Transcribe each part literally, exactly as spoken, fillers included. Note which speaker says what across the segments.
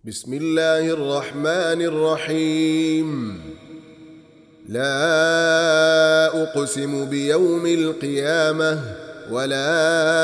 Speaker 1: بسم الله الرحمن الرحيم. لا أقسم بيوم القيامة ولا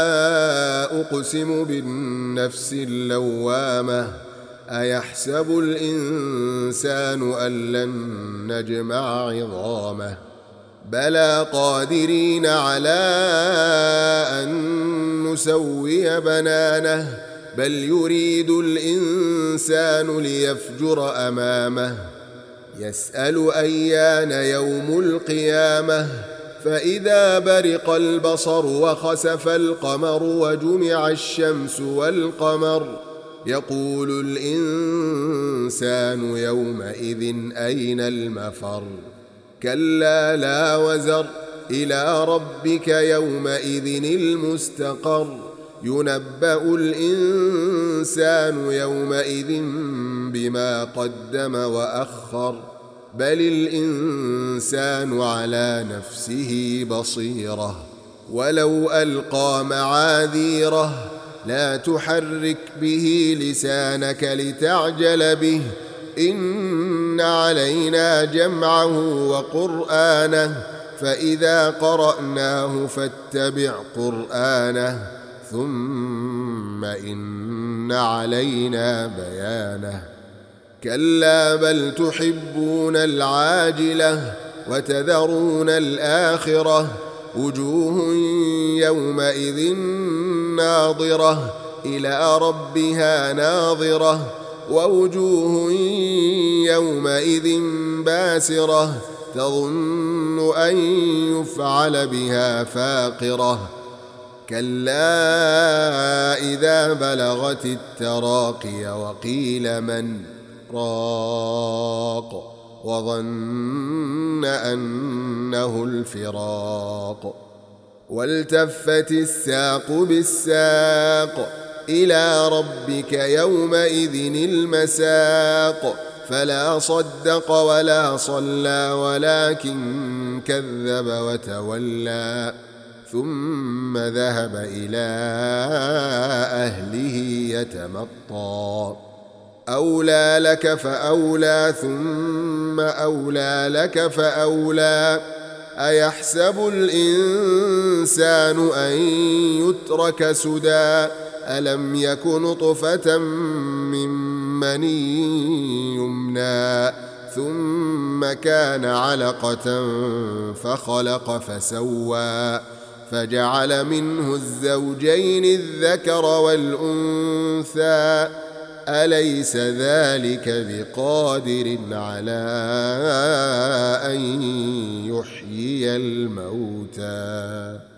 Speaker 1: أقسم بالنفس اللوامة أيحسب الإنسان أن لن نجمع عظامه بلى قادرين على أن نسوي بنانه بل يريد الإنسان ليفجر أمامه يسأل أيان يوم القيامة فإذا برق البصر وخسف القمر وجمع الشمس والقمر يقول الإنسان يومئذ أين المفر كلا لا وزر إلى ربك يومئذ المستقر ينبأ الإنسان يومئذ بما قدم وأخر بل الإنسان على نفسه بصيرة ولو ألقى معاذيره لا تحرك به لسانك لتعجل به إن علينا جمعه وقرآنه فإذا قرأناه فاتبع قرآنه ثم إن علينا بيانه كلا بل تحبون العاجلة وتذرون الآخرة وجوه يومئذ ناظرة إلى ربها ناظرة ووجوه يومئذ باسرة تظن أن يفعل بها فاقرة كلا إذا بلغت التراقي وقيل من راق وظن أنه الفراق والتفت الساق بالساق إلى ربك يومئذ المساق فلا صدق ولا صلى ولكن كذب وتولى ثم ذهب إلى أهله يتمطى أولى لك فأولى ثم أولى لك فأولى أيحسب الإنسان أن يترك سدى ألم يك نطفة من مني يمنى ثم كان علقة فخلق فسوى فجعل منه الزوجين الذكر والأنثى أليس ذلك بقادر على أن يحيي الموتى